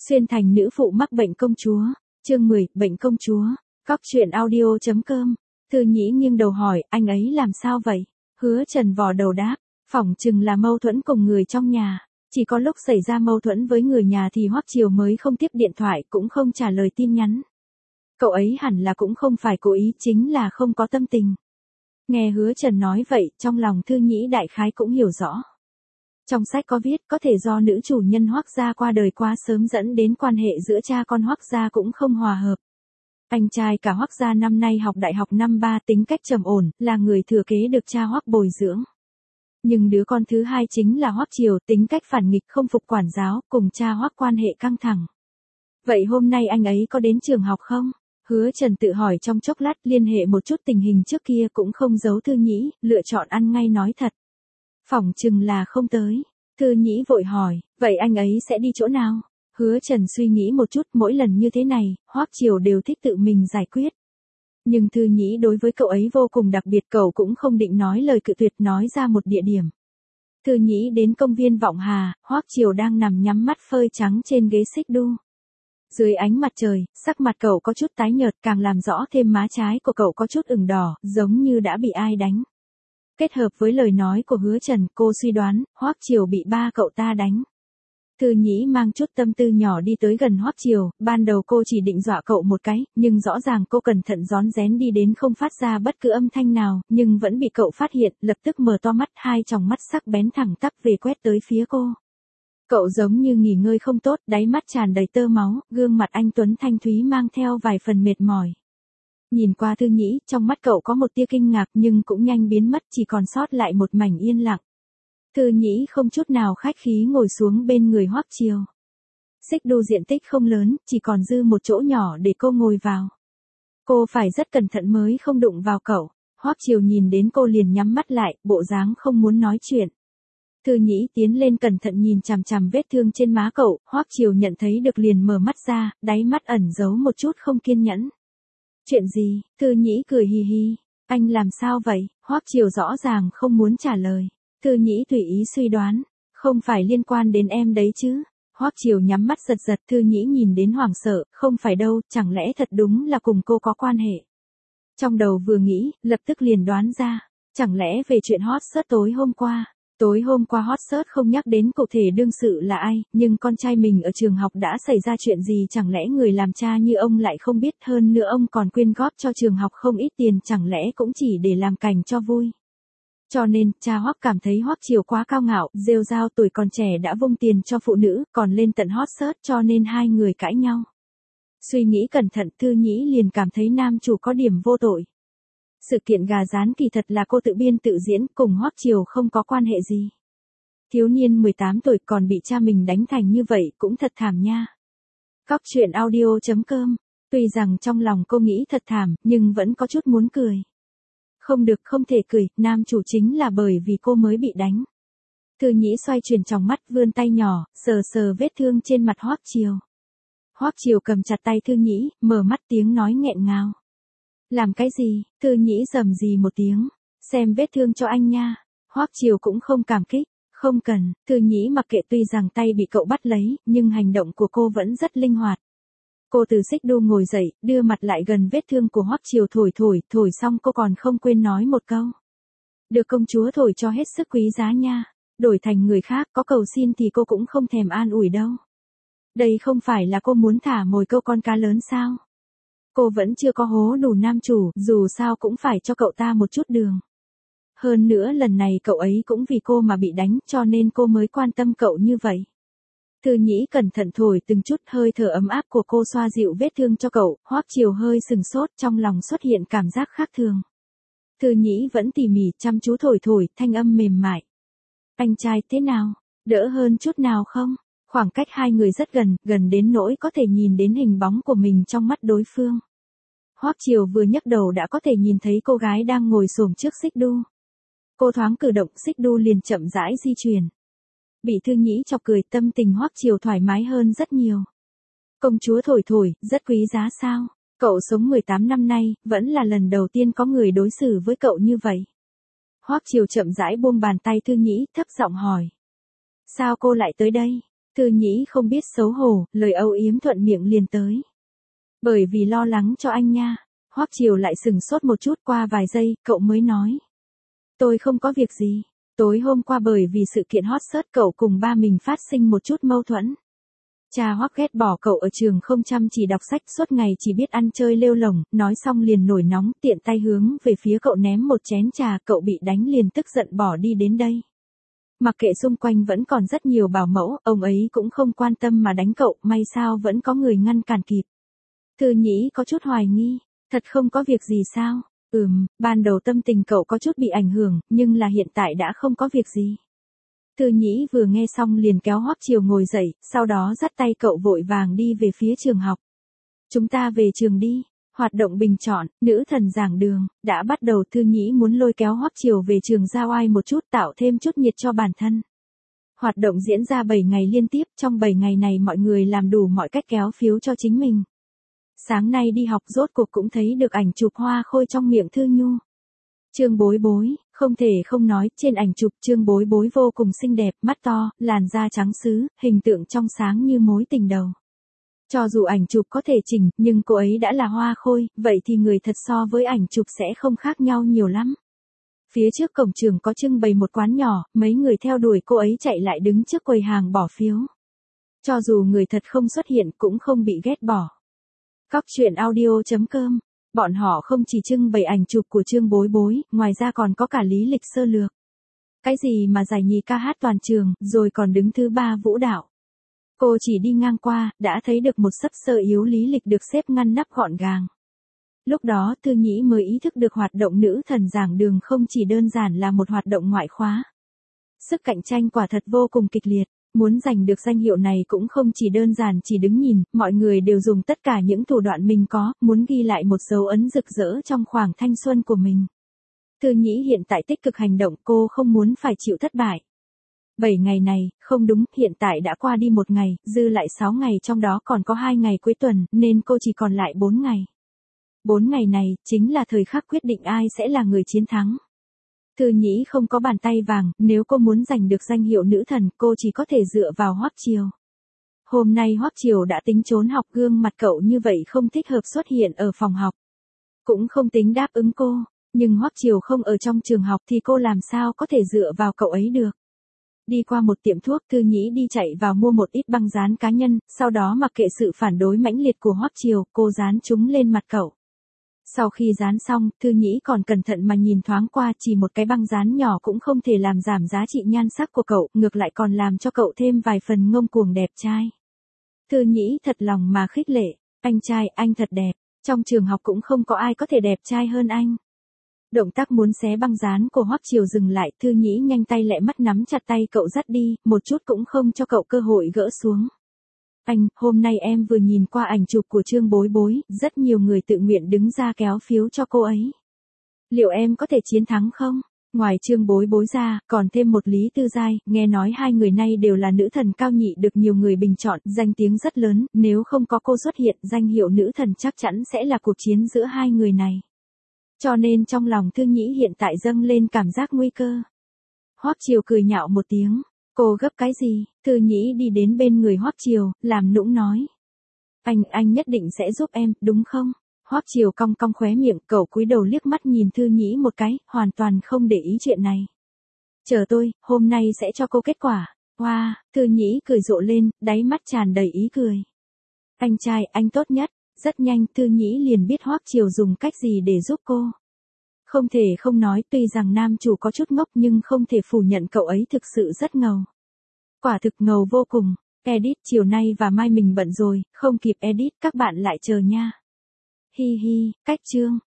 Xuyên thành nữ phụ mắc bệnh công chúa. Chương 10, bệnh công chúa. Cóc truyện audio.com. Thư Nhĩ nghiêng đầu hỏi, anh ấy làm sao vậy? Hứa Trần vò đầu đáp, phỏng chừng là mâu thuẫn cùng người trong nhà. Chỉ có lúc xảy ra mâu thuẫn với người nhà thì Hoắc Triều mới không tiếp điện thoại, cũng không trả lời tin nhắn. Cậu ấy hẳn là cũng không phải cố ý, chính là không có tâm tình. Nghe Hứa Trần nói vậy, trong lòng Thư Nhĩ đại khái cũng hiểu rõ. Trong sách có viết có thể do nữ chủ nhân Hoắc gia qua đời quá sớm dẫn đến quan hệ giữa cha con Hoắc gia cũng không hòa hợp. Anh trai cả Hoắc gia năm nay học đại học năm 3, tính cách trầm ổn, là người thừa kế được cha Hoắc bồi dưỡng. Nhưng đứa con thứ hai chính là Hoắc Triều, tính cách phản nghịch, không phục quản giáo, cùng cha Hoắc quan hệ căng thẳng. Vậy hôm nay anh ấy có đến trường học không? Hứa Trần tự hỏi trong chốc lát, liên hệ một chút tình hình trước kia cũng không giấu Thư Nhĩ, lựa chọn ăn ngay nói thật. Phỏng chừng là không tới. Thư Nhĩ vội hỏi, vậy anh ấy sẽ đi chỗ nào? Hứa Trần suy nghĩ một chút, mỗi lần như thế này, Hoắc Triều đều thích tự mình giải quyết. Nhưng Thư Nhĩ đối với cậu ấy vô cùng đặc biệt, cậu cũng không định nói lời cự tuyệt, nói ra một địa điểm. Thư Nhĩ đến công viên Vọng Hà, Hoắc Triều đang nằm nhắm mắt phơi trắng trên ghế xích đu. Dưới ánh mặt trời, sắc mặt cậu có chút tái nhợt, càng làm rõ thêm má trái của cậu có chút ửng đỏ, giống như đã bị ai đánh. Kết hợp với lời nói của Hứa Trần, cô suy đoán, Hoắc Triều bị ba cậu ta đánh. Thư Nhĩ mang chút tâm tư nhỏ đi tới gần Hoắc Triều, ban đầu cô chỉ định dọa cậu một cái, nhưng rõ ràng cô cẩn thận rón rén đi đến không phát ra bất cứ âm thanh nào, nhưng vẫn bị cậu phát hiện, lập tức mở to mắt, hai tròng mắt sắc bén thẳng tắp về quét tới phía cô. Cậu giống như nghỉ ngơi không tốt, đáy mắt tràn đầy tơ máu, gương mặt anh tuấn thanh thúy mang theo vài phần mệt mỏi. Nhìn qua Thư Nhĩ, trong mắt cậu có một tia kinh ngạc nhưng cũng nhanh biến mất, chỉ còn sót lại một mảnh yên lặng. Thư Nhĩ không chút nào khách khí ngồi xuống bên người Hoắc Triều. Xích đu diện tích không lớn, chỉ còn dư một chỗ nhỏ để cô ngồi vào. Cô phải rất cẩn thận mới không đụng vào cậu. Hoắc Triều nhìn đến cô liền nhắm mắt lại, bộ dáng không muốn nói chuyện. Thư Nhĩ tiến lên cẩn thận nhìn chằm chằm vết thương trên má cậu, Hoắc Triều nhận thấy được liền mở mắt ra, đáy mắt ẩn giấu một chút không kiên nhẫn. Chuyện gì? Thư Nhĩ cười hì hì. Anh làm sao vậy? Hoắc Triều rõ ràng không muốn trả lời. Thư Nhĩ tùy ý suy đoán. Không phải liên quan đến em đấy chứ? Hoắc Triều nhắm mắt giật giật, Thư Nhĩ nhìn đến hoảng sợ, không phải đâu, chẳng lẽ thật đúng là cùng cô có quan hệ. Trong đầu vừa nghĩ, lập tức liền đoán ra. Chẳng lẽ về chuyện hot search tối hôm qua? Tối hôm qua hot search không nhắc đến cụ thể đương sự là ai, nhưng con trai mình ở trường học đã xảy ra chuyện gì, chẳng lẽ người làm cha như ông lại không biết, hơn nữa ông còn quyên góp cho trường học không ít tiền, chẳng lẽ cũng chỉ để làm cảnh cho vui. Cho nên, cha Hoắc cảm thấy Hoắc Triều quá cao ngạo, rêu rao tuổi còn trẻ đã vung tiền cho phụ nữ, còn lên tận hot search, cho nên hai người cãi nhau. Suy nghĩ cẩn thận, Thư Nhĩ liền cảm thấy nam chủ có điểm vô tội. Sự kiện gà rán kỳ thật là cô tự biên tự diễn, cùng Hoắc Triều không có quan hệ gì. Thiếu niên 18 tuổi còn bị cha mình đánh thành như vậy cũng thật thảm nha. Cóc truyện audio.com. Tuy rằng trong lòng cô nghĩ thật thảm, nhưng vẫn có chút muốn cười. Không được, không thể cười, nam chủ chính là bởi vì cô mới bị đánh. Thư Nhĩ xoay chuyển tròng mắt, vươn tay nhỏ, sờ sờ vết thương trên mặt Hoắc Triều. Hoắc Triều cầm chặt tay Thư Nhĩ, mở mắt, tiếng nói nghẹn ngào. Làm cái gì? Thư Nhĩ rầm rì một tiếng. Xem vết thương cho anh nha. Hoắc Triều cũng không cảm kích. Không cần. Thư Nhĩ mặc kệ, tuy rằng tay bị cậu bắt lấy, nhưng hành động của cô vẫn rất linh hoạt. Cô từ xích đu ngồi dậy, đưa mặt lại gần vết thương của Hoắc Triều, thổi xong cô còn không quên nói một câu. Được công chúa thổi cho hết sức quý giá nha. Đổi thành người khác có cầu xin thì cô cũng không thèm an ủi đâu. Đây không phải là cô muốn thả mồi câu con cá lớn sao? Cô vẫn chưa có hố đủ nam chủ, dù sao cũng phải cho cậu ta một chút đường. Hơn nữa lần này cậu ấy cũng vì cô mà bị đánh, cho nên cô mới quan tâm cậu như vậy. Thư Nhĩ cẩn thận thổi từng chút, hơi thở ấm áp của cô xoa dịu vết thương cho cậu. Hoắc Triều hơi sừng sốt, trong lòng xuất hiện cảm giác khác thường. Thư Nhĩ vẫn tỉ mỉ chăm chú thổi, thanh âm mềm mại. Anh trai thế nào? Đỡ hơn chút nào không? Khoảng cách hai người rất gần, gần đến nỗi có thể nhìn đến hình bóng của mình trong mắt đối phương. Hoắc Triều vừa nhấc đầu đã có thể nhìn thấy cô gái đang ngồi xổm trước xích đu. Cô thoáng cử động, xích đu liền chậm rãi di chuyển. Bị Thư Nhĩ chọc cười, tâm tình Hoắc Triều thoải mái hơn rất nhiều. Công chúa thổi, rất quý giá sao? Cậu sống 18 năm nay, vẫn là lần đầu tiên có người đối xử với cậu như vậy. Hoắc Triều chậm rãi buông bàn tay Thư Nhĩ, thấp giọng hỏi. Sao cô lại tới đây? Thư Thư Nhĩ không biết xấu hổ, lời âu yếm thuận miệng liền tới. Bởi vì lo lắng cho anh nha. Hoắc Triều lại sừng sốt một chút, qua vài giây, cậu mới nói. Tôi không có việc gì. Tối hôm qua bởi vì sự kiện hot search cậu cùng ba mình phát sinh một chút mâu thuẫn. Cha Hoắc ghét bỏ cậu ở trường không chăm chỉ đọc sách, suốt ngày chỉ biết ăn chơi lêu lổng, nói xong liền nổi nóng, tiện tay hướng về phía cậu ném một chén trà, cậu bị đánh liền tức giận bỏ đi đến đây. Mặc kệ xung quanh vẫn còn rất nhiều bảo mẫu, ông ấy cũng không quan tâm mà đánh cậu, may sao vẫn có người ngăn cản kịp. Thư Nhĩ có chút hoài nghi, thật không có việc gì sao? Ban đầu tâm tình cậu có chút bị ảnh hưởng, nhưng là hiện tại đã không có việc gì. Thư Nhĩ vừa nghe xong liền kéo Hoắc Triều ngồi dậy, sau đó dắt tay cậu vội vàng đi về phía trường học. Chúng ta về trường đi. Hoạt động bình chọn, nữ thần giảng đường, đã bắt đầu. Thư Nhĩ muốn lôi kéo Hoắc Triều về trường ra oai một chút, tạo thêm chút nhiệt cho bản thân. Hoạt động diễn ra 7 ngày liên tiếp, trong 7 ngày này mọi người làm đủ mọi cách kéo phiếu cho chính mình. Sáng nay đi học rốt cuộc cũng thấy được ảnh chụp Hoa Khôi trong miệng Thư Nhu. Trương Bối Bối, không thể không nói, trên ảnh chụp Trương Bối Bối vô cùng xinh đẹp, mắt to, làn da trắng sứ, hình tượng trong sáng như mối tình đầu. Cho dù ảnh chụp có thể chỉnh, nhưng cô ấy đã là Hoa Khôi, vậy thì người thật so với ảnh chụp sẽ không khác nhau nhiều lắm. Phía trước cổng trường có trưng bày một quán nhỏ, mấy người theo đuổi cô ấy chạy lại đứng trước quầy hàng bỏ phiếu. Cho dù người thật không xuất hiện cũng không bị ghét bỏ. Cóc truyện audio.com. Bọn họ không chỉ trưng bày ảnh chụp của Trương Bối Bối, ngoài ra còn có cả lý lịch sơ lược. Cái gì mà giải nhì ca hát toàn trường, rồi còn đứng thứ 3 vũ đạo. Cô chỉ đi ngang qua, đã thấy được một sấp sơ yếu lý lịch được xếp ngăn nắp gọn gàng. Lúc đó Thư Nhĩ mới ý thức được hoạt động nữ thần giảng đường không chỉ đơn giản là một hoạt động ngoại khóa. Sức cạnh tranh quả thật vô cùng kịch liệt. Muốn giành được danh hiệu này cũng không chỉ đơn giản chỉ đứng nhìn, mọi người đều dùng tất cả những thủ đoạn mình có, muốn ghi lại một dấu ấn rực rỡ trong khoảng thanh xuân của mình. Thư Nhĩ hiện tại tích cực hành động, cô không muốn phải chịu thất bại. 7 ngày này, không đúng, hiện tại đã qua đi 1 ngày, dư lại 6 ngày, trong đó còn có 2 ngày cuối tuần, nên cô chỉ còn lại 4 ngày. 4 ngày này, chính là thời khắc quyết định ai sẽ là người chiến thắng. Thư Nhĩ không có bàn tay vàng, nếu cô muốn giành được danh hiệu nữ thần, cô chỉ có thể dựa vào Hoắc Triều. Hôm nay Hoắc Triều đã tính trốn học, gương mặt cậu như vậy không thích hợp xuất hiện ở phòng học. Cũng không tính đáp ứng cô, nhưng Hoắc Triều không ở trong trường học thì cô làm sao có thể dựa vào cậu ấy được. Đi qua một tiệm thuốc, Thư Nhĩ đi chạy vào mua một ít băng dán cá nhân, sau đó mặc kệ sự phản đối mãnh liệt của Hoắc Triều, cô dán chúng lên mặt cậu. Sau khi dán xong, Thư Nhĩ còn cẩn thận mà nhìn thoáng qua, chỉ một cái băng dán nhỏ cũng không thể làm giảm giá trị nhan sắc của cậu, ngược lại còn làm cho cậu thêm vài phần ngông cuồng đẹp trai. Thư Nhĩ thật lòng mà khích lệ, anh trai, anh thật đẹp, trong trường học cũng không có ai có thể đẹp trai hơn anh. Động tác muốn xé băng dán của Hoắc Triều dừng lại, Thư Nhĩ nhanh tay lẹ mắt nắm chặt tay cậu dắt đi, một chút cũng không cho cậu cơ hội gỡ xuống. Anh, hôm nay em vừa nhìn qua ảnh chụp của Trương Bối Bối, rất nhiều người tự nguyện đứng ra kéo phiếu cho cô ấy. Liệu em có thể chiến thắng không? Ngoài Trương Bối Bối ra, còn thêm một Lý Tư Giai, nghe nói hai người này đều là nữ thần cao nhị được nhiều người bình chọn, danh tiếng rất lớn, nếu không có cô xuất hiện, danh hiệu nữ thần chắc chắn sẽ là cuộc chiến giữa hai người này. Cho nên trong lòng Thư Nhĩ hiện tại dâng lên cảm giác nguy cơ. Hoắc Triều cười nhạo một tiếng. Cô gấp cái gì? Thư Nhĩ đi đến bên người Hoắc Triều, làm nũng nói. Anh nhất định sẽ giúp em, đúng không? Hoắc Triều cong cong khóe miệng, cậu cúi đầu liếc mắt nhìn Thư Nhĩ một cái, hoàn toàn không để ý chuyện này. Chờ tôi, hôm nay sẽ cho cô kết quả. Wow, Thư Nhĩ cười rộ lên, đáy mắt tràn đầy ý cười. Anh trai, anh tốt nhất. Rất nhanh, Thư Nhĩ liền biết Hoắc Triều dùng cách gì để giúp cô. Không thể không nói, tuy rằng nam chủ có chút ngốc nhưng không thể phủ nhận cậu ấy thực sự rất ngầu. Quả thực ngầu vô cùng. Edit, chiều nay và mai mình bận rồi, không kịp edit, các bạn lại chờ nha. Hi hi, cách chương.